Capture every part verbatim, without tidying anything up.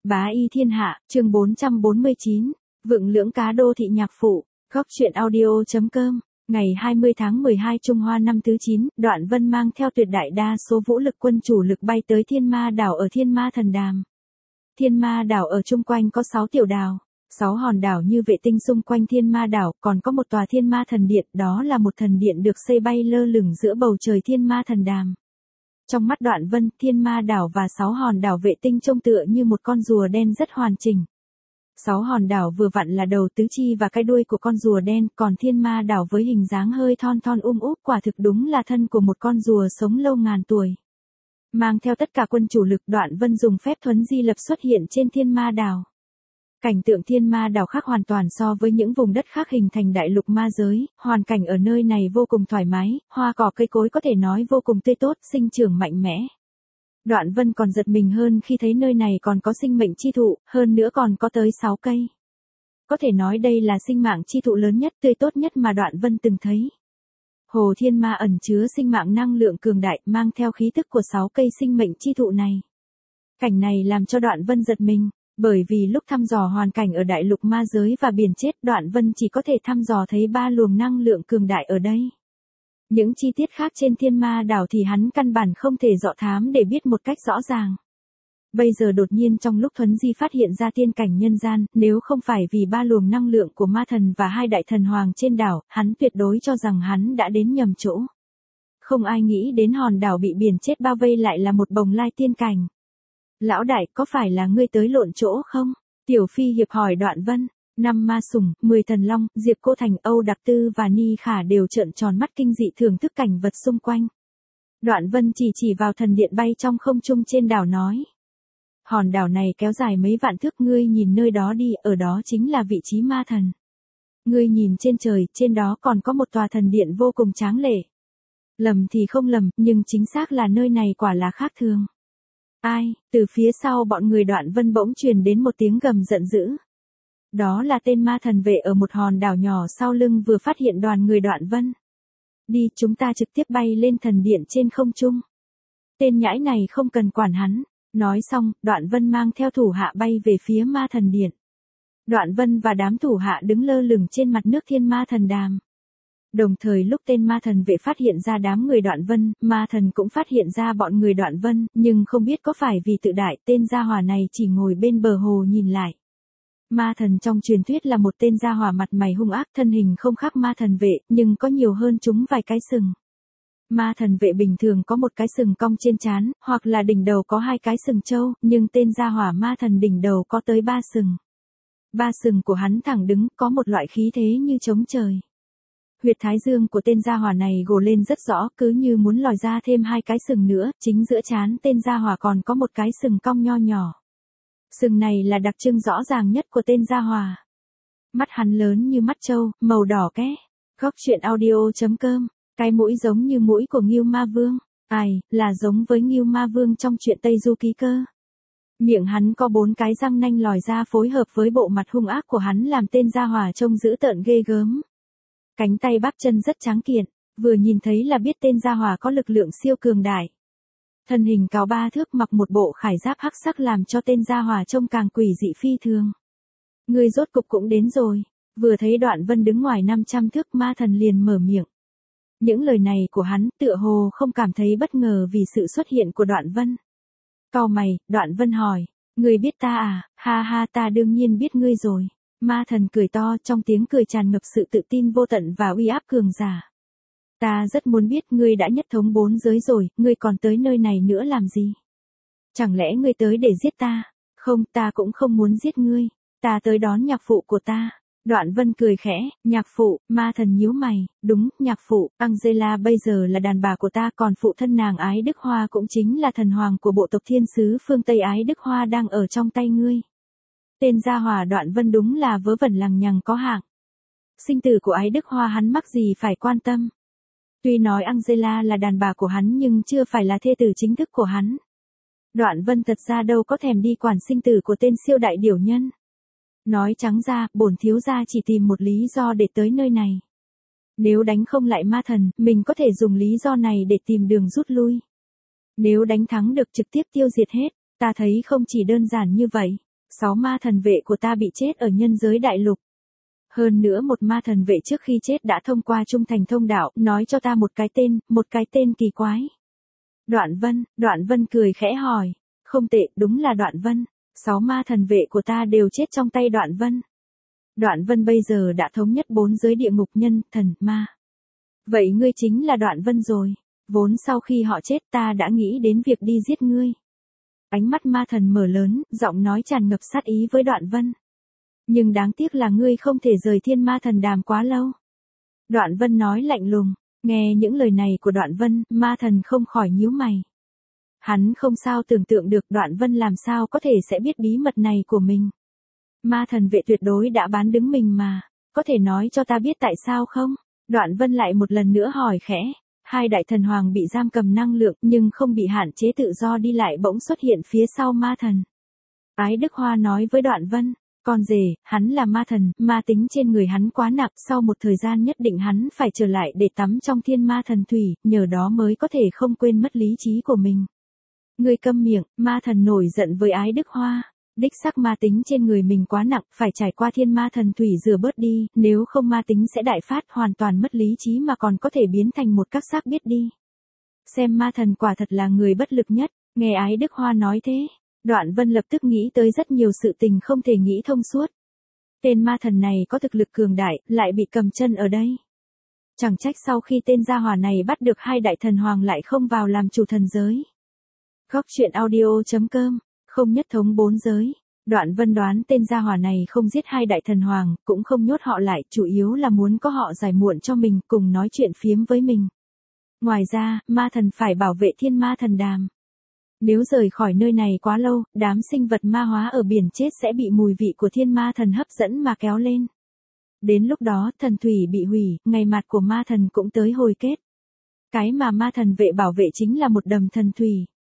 Bá y thiên hạ, chương bốn trăm bốn mươi chín, vựng lưỡng cá đô thị nhạc phụ, góc truyện audio.com, ngày hai mươi tháng mười hai Trung Hoa năm thứ chín, Đoạn Vân mang theo tuyệt đại đa số vũ lực quân chủ lực bay tới Thiên Ma đảo ở Thiên Ma Thần Đàm. Thiên Ma đảo ở chung quanh có sáu tiểu đảo, sáu hòn đảo như vệ tinh xung quanh Thiên Ma đảo, còn có một tòa Thiên Ma Thần Điện, đó là một thần điện được xây bay lơ lửng giữa bầu trời Thiên Ma Thần Đàm. Trong mắt Đoạn Vân, Thiên Ma đảo và sáu hòn đảo vệ tinh trông tựa như một con rùa đen rất hoàn chỉnh. Sáu hòn đảo vừa vặn là đầu tứ chi và cái đuôi của con rùa đen, còn Thiên Ma đảo với hình dáng hơi thon thon um úp quả thực đúng là thân của một con rùa sống lâu ngàn tuổi. Mang theo tất cả quân chủ lực, Đoạn Vân dùng phép thuấn di lập xuất hiện trên Thiên Ma đảo. Cảnh tượng Thiên Ma đảo khác hoàn toàn so với những vùng đất khác hình thành đại lục ma giới, hoàn cảnh ở nơi này vô cùng thoải mái, hoa cỏ cây cối có thể nói vô cùng tươi tốt, sinh trưởng mạnh mẽ. Đoạn Vân còn giật mình hơn khi thấy nơi này còn có sinh mệnh chi thụ, hơn nữa còn có tới sáu cây. Có thể nói đây là sinh mạng chi thụ lớn nhất, tươi tốt nhất mà Đoạn Vân từng thấy. Hồ Thiên Ma ẩn chứa sinh mạng năng lượng cường đại, mang theo khí tức của sáu cây sinh mệnh chi thụ này. Cảnh này làm cho Đoạn Vân giật mình. Bởi vì lúc thăm dò hoàn cảnh ở đại lục ma giới và biển chết, Đoạn Vân chỉ có thể thăm dò thấy ba luồng năng lượng cường đại ở đây. Những chi tiết khác trên Thiên Ma đảo thì hắn căn bản không thể dọ thám để biết một cách rõ ràng. Bây giờ đột nhiên trong lúc thuấn di phát hiện ra tiên cảnh nhân gian, nếu không phải vì ba luồng năng lượng của ma thần và hai đại thần hoàng trên đảo, hắn tuyệt đối cho rằng hắn đã đến nhầm chỗ. Không ai nghĩ đến hòn đảo bị biển chết bao vây lại là một bồng lai tiên cảnh. Lão đại, có phải là ngươi tới lộn chỗ không? Tiểu Phi hiệp hỏi Đoạn Vân. Năm Ma Sùng, mười Thần Long, Diệp Cô Thành, Âu Đặc Tư và Ni Khả đều trợn tròn mắt kinh dị thưởng thức cảnh vật xung quanh. Đoạn Vân chỉ chỉ vào thần điện bay trong không trung trên đảo nói. Hòn đảo này kéo dài mấy vạn thước, ngươi nhìn nơi đó đi, ở đó chính là vị trí ma thần. Ngươi nhìn trên trời, trên đó còn có một tòa thần điện vô cùng tráng lệ. Lầm thì không lầm, nhưng chính xác là nơi này quả là khác thường. Ai, từ phía sau bọn người Đoạn Vân bỗng truyền đến một tiếng gầm giận dữ. Đó là tên ma thần vệ ở một hòn đảo nhỏ sau lưng vừa phát hiện đoàn người Đoạn Vân. Đi, chúng ta trực tiếp bay lên thần điện trên không trung. Tên nhãi này không cần quản hắn. Nói xong, Đoạn Vân mang theo thủ hạ bay về phía ma thần điện. Đoạn Vân và đám thủ hạ đứng lơ lửng trên mặt nước Thiên Ma Thần Đàm. Đồng thời lúc tên ma thần vệ phát hiện ra đám người Đoạn Vân, ma thần cũng phát hiện ra bọn người Đoạn Vân, nhưng không biết có phải vì tự đại tên gia hỏa này chỉ ngồi bên bờ hồ nhìn lại. Ma thần trong truyền thuyết là một tên gia hỏa mặt mày hung ác, thân hình không khác ma thần vệ, nhưng có nhiều hơn chúng vài cái sừng. Ma thần vệ bình thường có một cái sừng cong trên trán, hoặc là đỉnh đầu có hai cái sừng trâu, nhưng tên gia hỏa ma thần đỉnh đầu có tới ba sừng. Ba sừng của hắn thẳng đứng, có một loại khí thế như chống trời. Huyệt thái dương của tên gia hỏa này gồ lên rất rõ, cứ như muốn lòi ra thêm hai cái sừng nữa, chính giữa trán tên gia hỏa còn có một cái sừng cong nho nhỏ. Sừng này là đặc trưng rõ ràng nhất của tên gia hỏa. Mắt hắn lớn như mắt trâu, màu đỏ ké. Góc truyện audio.com, cái mũi giống như mũi của Ngưu Ma Vương. Ai, là giống với Ngưu Ma Vương trong truyện Tây Du Ký Cơ. Miệng hắn có bốn cái răng nanh lòi ra phối hợp với bộ mặt hung ác của hắn làm tên gia hỏa trông dữ tợn ghê gớm. Cánh tay bắp chân rất tráng kiện, vừa nhìn thấy là biết tên gia hỏa có lực lượng siêu cường đại. Thân hình cao ba thước, mặc một bộ khải giáp hắc sắc làm cho tên gia hỏa trông càng quỷ dị phi thường. Ngươi rốt cục cũng đến rồi. Vừa thấy Đoạn Vân đứng ngoài năm trăm thước, ma thần liền mở miệng. Những lời này của hắn tựa hồ không cảm thấy bất ngờ vì sự xuất hiện của Đoạn Vân. Cau mày, Đoạn Vân hỏi, ngươi biết ta à? Ha ha, ta đương nhiên biết ngươi rồi. Ma thần cười to, trong tiếng cười tràn ngập sự tự tin vô tận và uy áp cường giả. Ta rất muốn biết ngươi đã nhất thống bốn giới rồi, ngươi còn tới nơi này nữa làm gì? Chẳng lẽ ngươi tới để giết ta? Không, ta cũng không muốn giết ngươi. Ta tới đón nhạc phụ của ta. Đoạn Vân cười khẽ, nhạc phụ, ma thần nhíu mày, đúng, nhạc phụ, Angela bây giờ là đàn bà của ta, còn phụ thân nàng Ái Đức Hoa cũng chính là thần hoàng của bộ tộc thiên sứ phương Tây, Ái Đức Hoa đang ở trong tay ngươi. Tên gia hỏa Đoạn Vân đúng là vớ vẩn lằng nhằng có hạng. Sinh tử của Ái Đức Hoa hắn mắc gì phải quan tâm. Tuy nói Angela là đàn bà của hắn nhưng chưa phải là thê tử chính thức của hắn. Đoạn Vân thật ra đâu có thèm đi quản sinh tử của tên siêu đại điểu nhân. Nói trắng ra, bổn thiếu gia chỉ tìm một lý do để tới nơi này. Nếu đánh không lại ma thần, mình có thể dùng lý do này để tìm đường rút lui. Nếu đánh thắng được trực tiếp tiêu diệt hết, ta thấy không chỉ đơn giản như vậy. Sáu ma thần vệ của ta bị chết ở nhân giới đại lục. Hơn nữa một ma thần vệ trước khi chết đã thông qua trung thành thông đạo, nói cho ta một cái tên, một cái tên kỳ quái. Đoạn Vân, Đoạn Vân cười khẽ hỏi. Không tệ, đúng là Đoạn Vân. Sáu ma thần vệ của ta đều chết trong tay Đoạn Vân. Đoạn Vân bây giờ đã thống nhất bốn giới địa ngục nhân, thần, ma. Vậy ngươi chính là Đoạn Vân rồi. Vốn sau khi họ chết ta đã nghĩ đến việc đi giết ngươi. Ánh mắt ma thần mở lớn, giọng nói tràn ngập sát ý với Đoạn Vân. Nhưng đáng tiếc là ngươi không thể rời thiên ma thần đàm quá lâu. Đoạn Vân nói lạnh lùng, nghe những lời này của Đoạn Vân, ma thần không khỏi nhíu mày. Hắn không sao tưởng tượng được Đoạn Vân làm sao có thể sẽ biết bí mật này của mình. Ma thần vệ tuyệt đối đã bán đứng mình mà, có thể nói cho ta biết tại sao không? Đoạn Vân lại một lần nữa hỏi khẽ. Hai đại thần hoàng bị giam cầm năng lượng nhưng không bị hạn chế tự do đi lại bỗng xuất hiện phía sau ma thần. Ái Đức Hoa nói với Đoạn Vân, con rể, hắn là ma thần, ma tính trên người hắn quá nặng, sau một thời gian nhất định hắn phải trở lại để tắm trong thiên ma thần thủy, nhờ đó mới có thể không quên mất lý trí của mình. Ngươi câm miệng, ma thần nổi giận với Ái Đức Hoa. Đích xác ma tính trên người mình quá nặng, phải trải qua thiên ma thần thủy rửa bớt đi, nếu không ma tính sẽ đại phát hoàn toàn mất lý trí mà còn có thể biến thành một các xác biết đi. Xem ma thần quả thật là người bất lực nhất, nghe Ái Đức Hoa nói thế. Đoạn Vân lập tức nghĩ tới rất nhiều sự tình không thể nghĩ thông suốt. Tên ma thần này có thực lực cường đại, lại bị cầm chân ở đây. Chẳng trách sau khi tên gia hỏa này bắt được hai đại thần hoàng lại không vào làm chủ thần giới. Góc truyện audio chấm com, không nhất thống bốn giới. Đoạn Vân đoán tên gia hỏa này không giết hai đại thần hoàng, cũng không nhốt họ lại, chủ yếu là muốn có họ giải muộn cho mình, cùng nói chuyện phiếm với mình. Ngoài ra, ma thần phải bảo vệ thiên ma thần đàm. Nếu rời khỏi nơi này quá lâu, đám sinh vật ma hóa ở biển chết sẽ bị mùi vị của thiên ma thần hấp dẫn mà kéo lên. Đến lúc đó, thần thủy bị hủy, ngày mặt của ma thần cũng tới hồi kết. Cái mà ma thần vệ bảo vệ chính là một đầm thần thủy.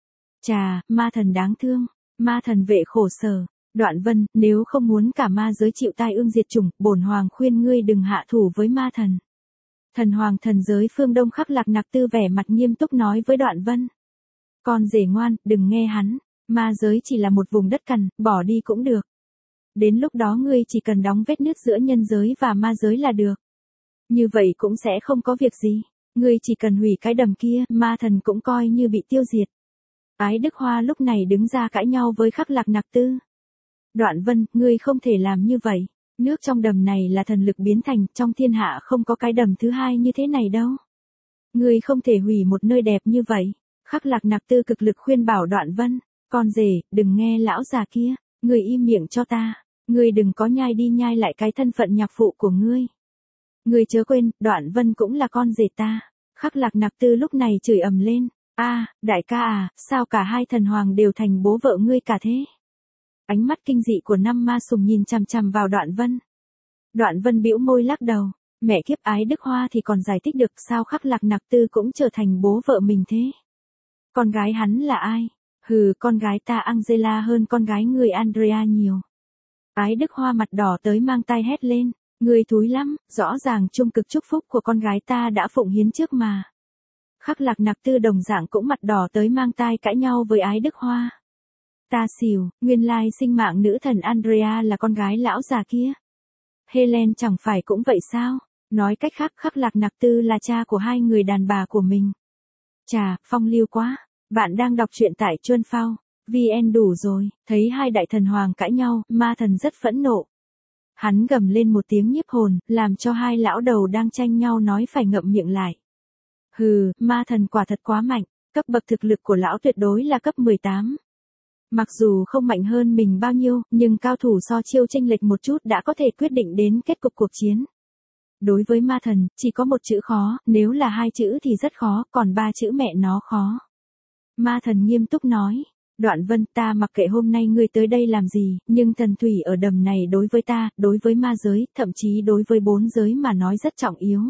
Chà, ma thần đáng thương, ma thần vệ khổ sở. Đoạn Vân, nếu không muốn cả ma giới chịu tai ương diệt chủng, bổn hoàng khuyên ngươi đừng hạ thủ với ma thần. Thần hoàng thần giới phương Đông Khắc Lạc Nặc Tư vẻ mặt nghiêm túc nói với Đoạn Vân. Con rể ngoan, đừng nghe hắn, ma giới chỉ là một vùng đất cằn, bỏ đi cũng được. Đến lúc đó ngươi chỉ cần đóng vết nứt giữa nhân giới và ma giới là được. Như vậy cũng sẽ không có việc gì, ngươi chỉ cần hủy cái đầm kia, ma thần cũng coi như bị tiêu diệt. Ái Đức Hoa lúc này đứng ra cãi nhau với Khắc Lạc Nặc Tư. Đoạn Vân, ngươi không thể làm như vậy, nước trong đầm này là thần lực biến thành, trong thiên hạ không có cái đầm thứ hai như thế này đâu. Ngươi không thể hủy một nơi đẹp như vậy. Khắc Lạc Nặc Tư cực lực khuyên bảo Đoạn Vân, con rể, đừng nghe lão già kia, ngươi im miệng cho ta, ngươi đừng có nhai đi nhai lại cái thân phận nhạc phụ của ngươi. Ngươi chớ quên, Đoạn Vân cũng là con rể ta. Khắc Lạc Nặc Tư lúc này chửi ầm lên, a, đại ca à, sao cả hai thần hoàng đều thành bố vợ ngươi cả thế? Ánh mắt kinh dị của năm ma sùng nhìn chằm chằm vào Đoạn Vân. Đoạn Vân bĩu môi lắc đầu, mẹ kiếp Ái Đức Hoa thì còn giải thích được sao Khắc Lạc Nặc Tư cũng trở thành bố vợ mình thế? Con gái hắn là ai? Hừ, con gái ta Angela hơn con gái người Andrea nhiều. Ái Đức Hoa mặt đỏ tới mang tai hét lên, ngươi thúi lắm, rõ ràng trung cực chúc phúc của con gái ta đã phụng hiến trước mà. Khắc Lạc Nặc Tư đồng dạng cũng mặt đỏ tới mang tai cãi nhau với Ái Đức Hoa. Ta xỉu, nguyên lai sinh mạng nữ thần Andrea là con gái lão già kia. Helen chẳng phải cũng vậy sao? Nói cách khác Khắc Lạc Nặc Tư là cha của hai người đàn bà của mình. Chà, phong lưu quá. Bạn đang đọc truyện tại Chuân Phao. vê en đủ rồi, thấy hai đại thần hoàng cãi nhau, ma thần rất phẫn nộ. Hắn gầm lên một tiếng nhiếp hồn, làm cho hai lão đầu đang tranh nhau nói phải ngậm miệng lại. Hừ, ma thần quả thật quá mạnh, cấp bậc thực lực của lão tuyệt đối là cấp mười tám. Mặc dù không mạnh hơn mình bao nhiêu, nhưng cao thủ so chiêu chênh lệch một chút đã có thể quyết định đến kết cục cuộc chiến. Đối với ma thần, chỉ có một chữ khó, nếu là hai chữ thì rất khó, còn ba chữ mẹ nó khó. Ma thần nghiêm túc nói, Đoạn Vân, ta mặc kệ hôm nay ngươi tới đây làm gì, nhưng thần thủy ở đầm này đối với ta, đối với ma giới, thậm chí đối với bốn giới mà nói rất trọng yếu.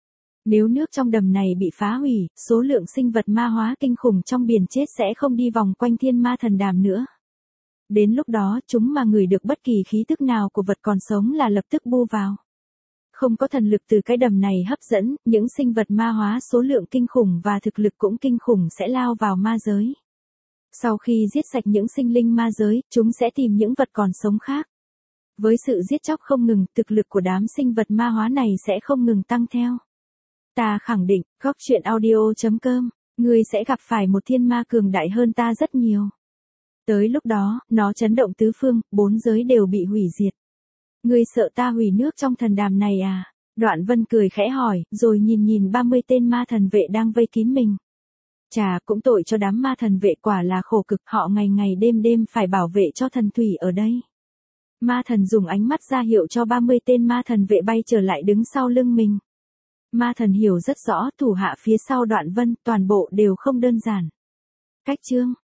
Nếu nước trong đầm này bị phá hủy, số lượng sinh vật ma hóa kinh khủng trong biển chết sẽ không đi vòng quanh thiên ma thần đàm nữa. Đến lúc đó, chúng mà ngửi được bất kỳ khí tức nào của vật còn sống là lập tức bu vào. Không có thần lực từ cái đầm này hấp dẫn, những sinh vật ma hóa số lượng kinh khủng và thực lực cũng kinh khủng sẽ lao vào ma giới. Sau khi giết sạch những sinh linh ma giới, chúng sẽ tìm những vật còn sống khác. Với sự giết chóc không ngừng, thực lực của đám sinh vật ma hóa này sẽ không ngừng tăng theo. Ta khẳng định, góc truyện audio chấm com, ngươi sẽ gặp phải một thiên ma cường đại hơn ta rất nhiều. Tới lúc đó, nó chấn động tứ phương, bốn giới đều bị hủy diệt. Ngươi sợ ta hủy nước trong thần đàm này à? Đoạn Vân cười khẽ hỏi, rồi nhìn nhìn ba mươi tên ma thần vệ đang vây kín mình. Chà, cũng tội cho đám ma thần vệ, quả là khổ cực, họ ngày ngày đêm đêm phải bảo vệ cho thần thủy ở đây. Ma thần dùng ánh mắt ra hiệu cho ba mươi tên ma thần vệ bay trở lại đứng sau lưng mình. Ma thần hiểu rất rõ thủ hạ phía sau Đoạn Vân, toàn bộ đều không đơn giản. Cách chương